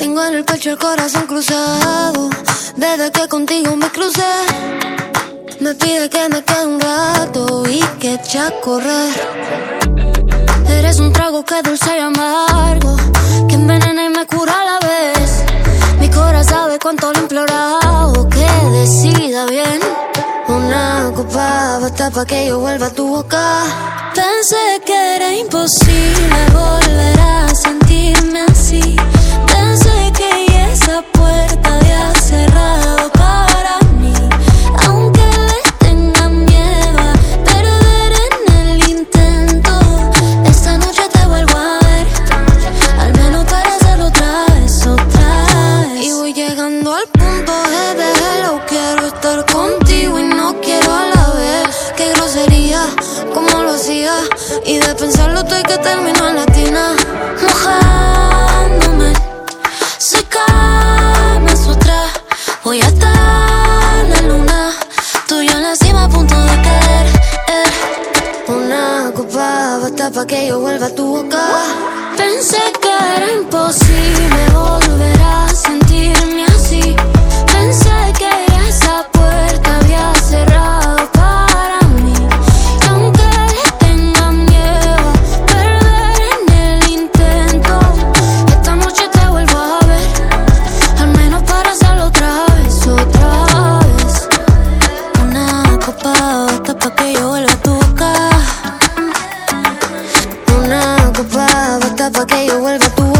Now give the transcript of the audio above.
Tengo en el pecho el corazón cruzado desde que contigo me crucé. Me pide que me quede un rato y que eche a correr. Eres un trago que es dulce y amargo, que envenena y me cura a la vez. Mi corazón sabe cuánto lo he implorado, que decida bien. Una copa basta pa' que yo vuelva a tu boca. Pensé que era imposible volver a sentirme así. Pensé que ya esa puerta había cerrado para mí. Aunque le tenga miedo a perder en el intento, esta noche te vuelvo a ver, al menos para hacerlo otra vez, otra vez. Y voy llegando al punto de hello, quiero estar contigo y no quiero a la vez. Qué grosería, como lo hacía, y de pensarlo estoy que termino en la tina. Mojándome, soy Kama Sutra. Voy hasta la luna, tú y yo en la cima a punto de caer. Una copa basta pa' que yo vuelva a tu boca. Pensé que era imposible volver a sentirme así. Pensé que ya esa puerta había cerrado para mí. Y aunque le tenga miedo a perder en el intento, esta noche te vuelvo a ver, al menos para hacerlo otra vez, otra vez. Una copa basta pa' que yo vuelva a tu boca. Una copa basta pa' que yo vuelva a tu boca.